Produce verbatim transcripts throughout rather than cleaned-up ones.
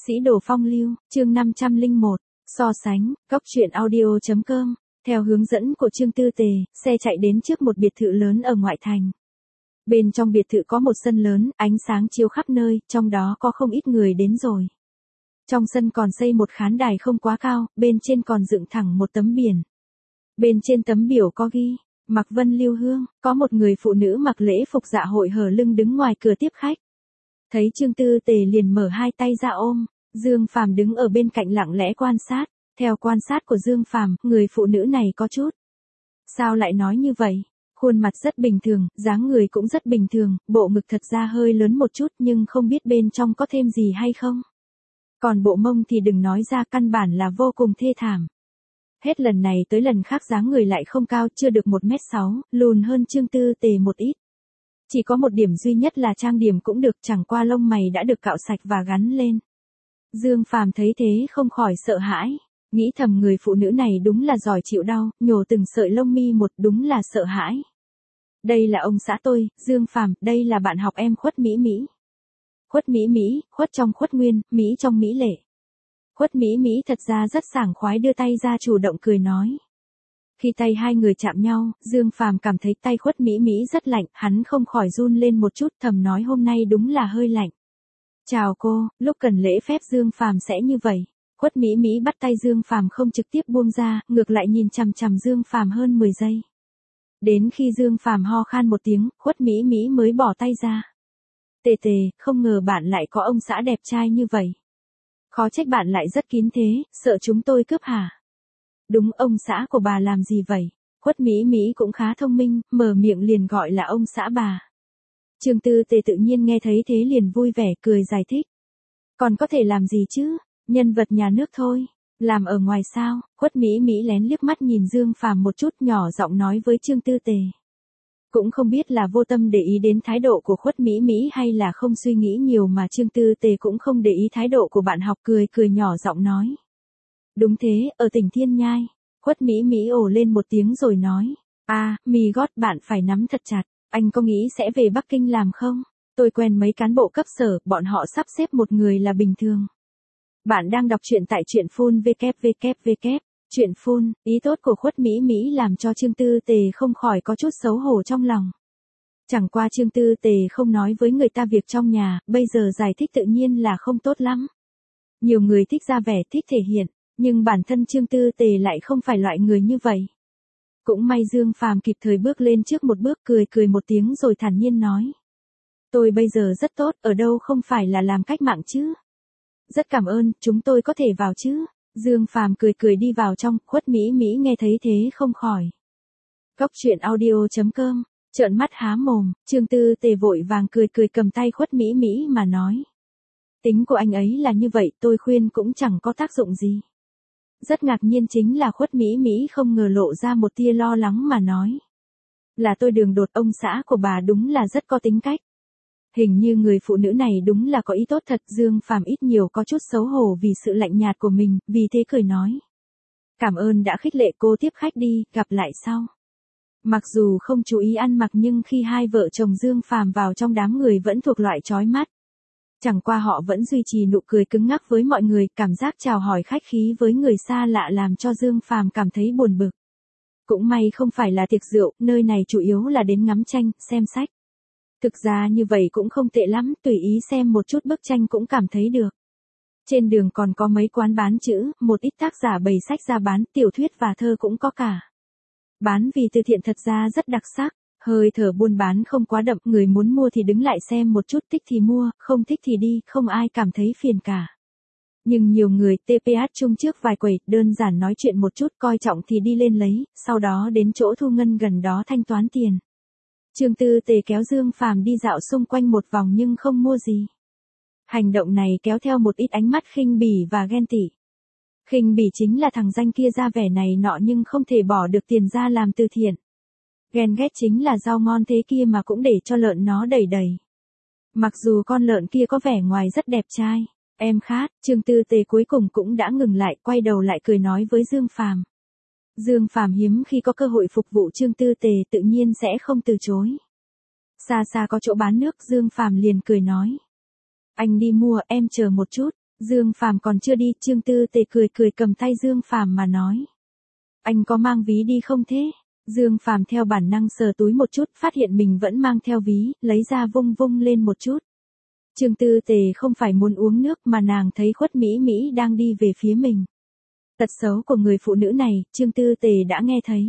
Sĩ đồ phong lưu, chương năm trăm lẻ một, so sánh, góc truyện audio chấm com. Theo hướng dẫn của Trương Tư Tề, xe chạy đến trước một biệt thự lớn ở ngoại thành. Bên trong biệt thự có một sân lớn, ánh sáng chiếu khắp nơi, trong đó có không ít người đến rồi. Trong sân còn xây một khán đài không quá cao, bên trên còn dựng thẳng một tấm biển. Bên trên tấm biểu có ghi, Mạc Vân Lưu Hương, có một người phụ nữ mặc lễ phục dạ hội hở lưng đứng ngoài cửa tiếp khách. Thấy Trương Tư Tề liền mở hai tay ra ôm, Dương Phàm đứng ở bên cạnh lặng lẽ quan sát. Theo quan sát của Dương Phàm, người phụ nữ này có chút. Sao lại nói như vậy? Khuôn mặt rất bình thường, dáng người cũng rất bình thường, bộ ngực thật ra hơi lớn một chút nhưng không biết bên trong có thêm gì hay không. Còn bộ mông thì đừng nói ra, căn bản là vô cùng thê thảm. Hết lần này tới lần khác dáng người lại không cao, chưa được một mét sáu, lùn hơn Trương Tư Tề một ít. Chỉ có một điểm duy nhất là trang điểm cũng được, chẳng qua lông mày đã được cạo sạch và gắn lên. Dương Phàm thấy thế không khỏi sợ hãi, nghĩ thầm người phụ nữ này đúng là giỏi chịu đau, nhổ từng sợi lông mi một, đúng là sợ hãi. Đây là ông xã tôi, Dương Phàm, đây là bạn học em Khuất Mỹ Mỹ. Khuất Mỹ Mỹ, khuất trong khuất nguyên, Mỹ trong Mỹ lệ. Khuất Mỹ Mỹ thật ra rất sảng khoái đưa tay ra chủ động cười nói. Khi tay hai người chạm nhau, Dương Phàm cảm thấy tay Khuất Mỹ Mỹ rất lạnh, hắn không khỏi run lên một chút, thầm nói hôm nay đúng là hơi lạnh. Chào cô, lúc cần lễ phép Dương Phàm sẽ như vậy. Khuất Mỹ Mỹ bắt tay Dương Phàm không trực tiếp buông ra, ngược lại nhìn chằm chằm Dương Phàm hơn mười giây. Đến khi Dương Phàm ho khan một tiếng, Khuất Mỹ Mỹ mới bỏ tay ra. Tề Tề, không ngờ bạn lại có ông xã đẹp trai như vậy. Khó trách bạn lại rất kín thế, sợ chúng tôi cướp hả? Đúng, ông xã của bà làm gì vậy? Khuất Mỹ Mỹ cũng khá thông minh, mở miệng liền gọi là ông xã bà. Trương Tư Tề tự nhiên nghe thấy thế liền vui vẻ cười giải thích. Còn có thể làm gì chứ? Nhân vật nhà nước thôi. Làm ở ngoài sao? Khuất Mỹ Mỹ lén liếc mắt nhìn Dương Phàm một chút, nhỏ giọng nói với Trương Tư Tề. Cũng không biết là vô tâm để ý đến thái độ của Khuất Mỹ Mỹ hay là không suy nghĩ nhiều mà Trương Tư Tề cũng không để ý thái độ của bạn học, cười cười nhỏ giọng nói. Đúng thế, ở tỉnh Thiên Nhai. Khuất Mỹ Mỹ ồ lên một tiếng rồi nói. À, mì gót bạn phải nắm thật chặt. Anh có nghĩ sẽ về Bắc Kinh làm không? Tôi quen mấy cán bộ cấp sở, bọn họ sắp xếp một người là bình thường. Bạn đang đọc truyện tại truyện phun vê kép vê kép vê kép. Truyện phun, ý tốt của Khuất Mỹ Mỹ làm cho Trương Tư Tề không khỏi có chút xấu hổ trong lòng. Chẳng qua Trương Tư Tề không nói với người ta việc trong nhà, bây giờ giải thích tự nhiên là không tốt lắm. Nhiều người thích ra vẻ, thích thể hiện, nhưng bản thân Trương Tư Tề lại không phải loại người như vậy. Cũng may Dương Phàm kịp thời bước lên trước một bước, cười cười một tiếng rồi thản nhiên nói. Tôi bây giờ rất tốt, ở đâu không phải là làm cách mạng chứ. Rất cảm ơn, chúng tôi có thể vào chứ. Dương Phàm cười cười đi vào trong, Khuất Mỹ Mỹ nghe thấy thế không khỏi. Góc truyện audio chấm com, trợn mắt há mồm, Trương Tư Tề vội vàng cười cười cầm tay Khuất Mỹ Mỹ mà nói. Tính của anh ấy là như vậy, tôi khuyên cũng chẳng có tác dụng gì. Rất ngạc nhiên chính là Khuất Mỹ Mỹ không ngờ lộ ra một tia lo lắng mà nói. Là tôi đường đột, ông xã của bà đúng là rất có tính cách. Hình như người phụ nữ này đúng là có ý tốt thật. Dương Phàm ít nhiều có chút xấu hổ vì sự lạnh nhạt của mình, vì thế cười nói. Cảm ơn đã khích lệ, cô tiếp khách đi, gặp lại sau. Mặc dù không chú ý ăn mặc nhưng khi hai vợ chồng Dương Phàm vào trong đám người vẫn thuộc loại chói mắt. Chẳng qua họ vẫn duy trì nụ cười cứng ngắc với mọi người, cảm giác chào hỏi khách khí với người xa lạ làm cho Dương Phàm cảm thấy buồn bực. Cũng may không phải là tiệc rượu, nơi này chủ yếu là đến ngắm tranh, xem sách. Thực ra như vậy cũng không tệ lắm, tùy ý xem một chút bức tranh cũng cảm thấy được. Trên đường còn có mấy quán bán chữ, một ít tác giả bày sách ra bán, tiểu thuyết và thơ cũng có cả. Bán vì từ thiện thật ra rất đặc sắc, hơi thở buôn bán không quá đậm, người muốn mua thì đứng lại xem một chút, thích thì mua, không thích thì đi, không ai cảm thấy phiền cả. Nhưng nhiều người tê pê hát chung trước vài quầy, đơn giản nói chuyện một chút, coi trọng thì đi lên lấy, sau đó đến chỗ thu ngân gần đó thanh toán tiền. Trương Tư Tề kéo Dương Phàm đi dạo xung quanh một vòng nhưng không mua gì. Hành động này kéo theo một ít ánh mắt khinh bỉ và ghen tị. Khinh bỉ chính là thằng danh kia ra vẻ này nọ nhưng không thể bỏ được tiền ra làm từ thiện. Ghen ghét chính là rau ngon thế kia mà cũng để cho lợn nó đầy đầy. Mặc dù con lợn kia có vẻ ngoài rất đẹp trai, em khát, Trương Tư Tề cuối cùng cũng đã ngừng lại, quay đầu lại cười nói với Dương Phàm. Dương Phàm hiếm khi có cơ hội phục vụ Trương Tư Tề tự nhiên sẽ không từ chối. Xa xa có chỗ bán nước, Dương Phàm liền cười nói. Anh đi mua, em chờ một chút. Dương Phàm còn chưa đi, Trương Tư Tề cười cười cầm tay Dương Phàm mà nói. Anh có mang ví đi không thế? Dương Phàm theo bản năng sờ túi một chút, phát hiện mình vẫn mang theo ví, lấy ra vung vung lên một chút. Trương Tư Tề không phải muốn uống nước mà nàng thấy Khuất Mỹ Mỹ đang đi về phía mình. Tật xấu của người phụ nữ này, Trương Tư Tề đã nghe thấy.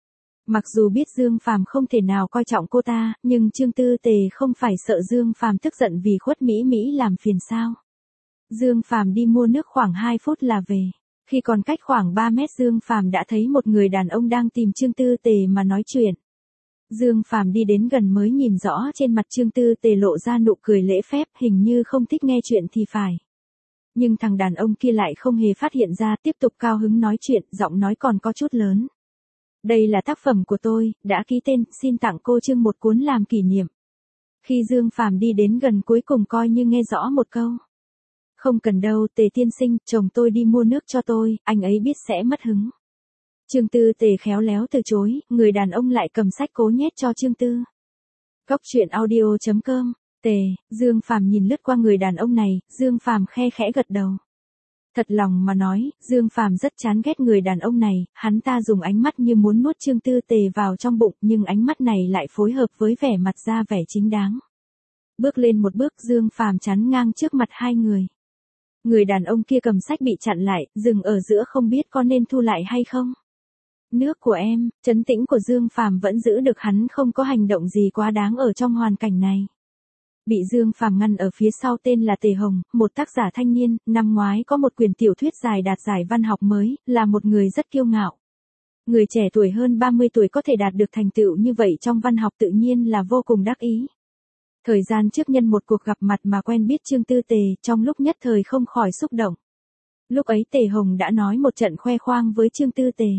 Mặc dù biết Dương Phàm không thể nào coi trọng cô ta, nhưng Trương Tư Tề không phải sợ Dương Phàm tức giận vì Khuất Mỹ Mỹ làm phiền sao. Dương Phàm đi mua nước khoảng hai phút là về. Khi còn cách khoảng ba mét Dương Phàm đã thấy một người đàn ông đang tìm Trương Tư Tề mà nói chuyện. Dương Phàm đi đến gần mới nhìn rõ trên mặt Trương Tư Tề lộ ra nụ cười lễ phép, hình như không thích nghe chuyện thì phải. Nhưng thằng đàn ông kia lại không hề phát hiện ra, tiếp tục cao hứng nói chuyện, giọng nói còn có chút lớn. Đây là tác phẩm của tôi, đã ký tên, xin tặng cô Trương một cuốn làm kỷ niệm. Khi Dương Phàm đi đến gần cuối cùng coi như nghe rõ một câu. Không cần đâu, Tề tiên sinh, chồng tôi đi mua nước cho tôi, anh ấy biết sẽ mất hứng. Trương Tư Tề khéo léo từ chối, người đàn ông lại cầm sách cố nhét cho Trương Tư. Cốc truyện audio chấm com, Tề, Dương Phàm nhìn lướt qua người đàn ông này, Dương Phàm khe khẽ gật đầu. Thật lòng mà nói, Dương Phàm rất chán ghét người đàn ông này, hắn ta dùng ánh mắt như muốn nuốt Trương Tư Tề vào trong bụng, nhưng ánh mắt này lại phối hợp với vẻ mặt ra vẻ chính đáng. Bước lên một bước, Dương Phàm chắn ngang trước mặt hai người. Người đàn ông kia cầm sách bị chặn lại, dừng ở giữa không biết có nên thu lại hay không. Nước của em, trấn tĩnh của Dương Phàm vẫn giữ được, hắn không có hành động gì quá đáng ở trong hoàn cảnh này. Bị Dương Phàm ngăn ở phía sau tên là Tề Hồng, một tác giả thanh niên, năm ngoái có một quyển tiểu thuyết dài đạt giải văn học mới, là một người rất kiêu ngạo. Người trẻ tuổi hơn ba mươi tuổi có thể đạt được thành tựu như vậy trong văn học tự nhiên là vô cùng đắc ý. Thời gian trước nhân một cuộc gặp mặt mà quen biết Trương Tư Tề, trong lúc nhất thời không khỏi xúc động. Lúc ấy Tề Hồng đã nói một trận khoe khoang với Trương Tư Tề.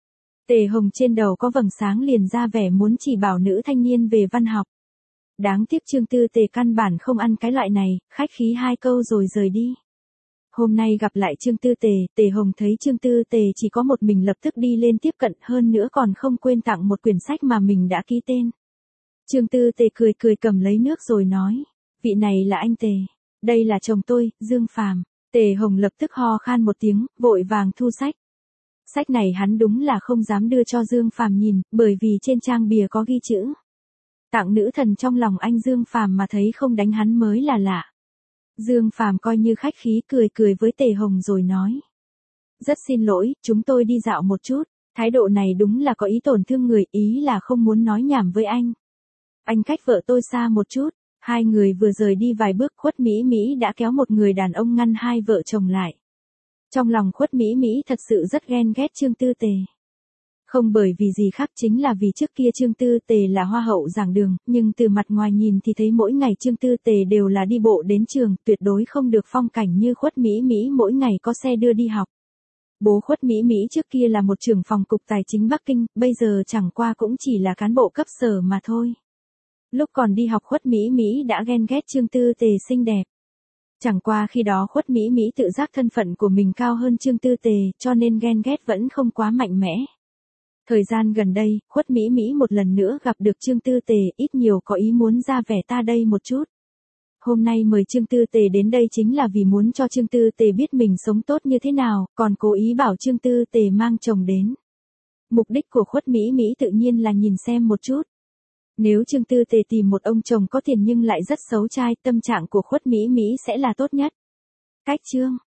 Tề Hồng trên đầu có vầng sáng liền ra vẻ muốn chỉ bảo nữ thanh niên về văn học. Đáng tiếc Trương Tư Tề căn bản không ăn cái loại này, khách khí hai câu rồi rời đi. Hôm nay gặp lại Trương Tư Tề, Tề Hồng thấy Trương Tư Tề chỉ có một mình lập tức đi lên tiếp cận, hơn nữa còn không quên tặng một quyển sách mà mình đã ký tên. Trương Tư Tề cười cười cầm lấy nước rồi nói, vị này là anh Tề, đây là chồng tôi, Dương Phàm. Tề Hồng lập tức ho khan một tiếng, vội vàng thu sách. Sách này hắn đúng là không dám đưa cho Dương Phàm nhìn, bởi vì trên trang bìa có ghi chữ. Tặng nữ thần trong lòng anh Dương Phàm mà thấy không đánh hắn mới là lạ. Dương Phàm coi như khách khí cười cười với Tề Hồng rồi nói. Rất xin lỗi, chúng tôi đi dạo một chút, thái độ này đúng là có ý tổn thương người, ý là không muốn nói nhảm với anh. Anh cách vợ tôi xa một chút, hai người vừa rời đi vài bước Khuất Mỹ Mỹ đã kéo một người đàn ông ngăn hai vợ chồng lại. Trong lòng Khuất Mỹ Mỹ thật sự rất ghen ghét Trương Tư Tề. Không bởi vì gì khác, chính là vì trước kia Trương Tư Tề là hoa hậu giảng đường, nhưng từ mặt ngoài nhìn thì thấy mỗi ngày Trương Tư Tề đều là đi bộ đến trường, tuyệt đối không được phong cảnh như Khuất Mỹ Mỹ mỗi ngày có xe đưa đi học. Bố Khuất Mỹ Mỹ trước kia là một trưởng phòng cục tài chính Bắc Kinh, bây giờ chẳng qua cũng chỉ là cán bộ cấp sở mà thôi. Lúc còn đi học Khuất Mỹ Mỹ đã ghen ghét Trương Tư Tề xinh đẹp. Chẳng qua khi đó Khuất Mỹ Mỹ tự giác thân phận của mình cao hơn Trương Tư Tề, cho nên ghen ghét vẫn không quá mạnh mẽ. Thời gian gần đây, Khuất Mỹ Mỹ một lần nữa gặp được Trương Tư Tề, ít nhiều có ý muốn ra vẻ ta đây một chút. Hôm nay mời Trương Tư Tề đến đây chính là vì muốn cho Trương Tư Tề biết mình sống tốt như thế nào, còn cố ý bảo Trương Tư Tề mang chồng đến. Mục đích của Khuất Mỹ Mỹ tự nhiên là nhìn xem một chút. Nếu Trương Tư Tề tìm một ông chồng có tiền nhưng lại rất xấu trai, tâm trạng của Khuất Mỹ Mỹ sẽ là tốt nhất. Cách chương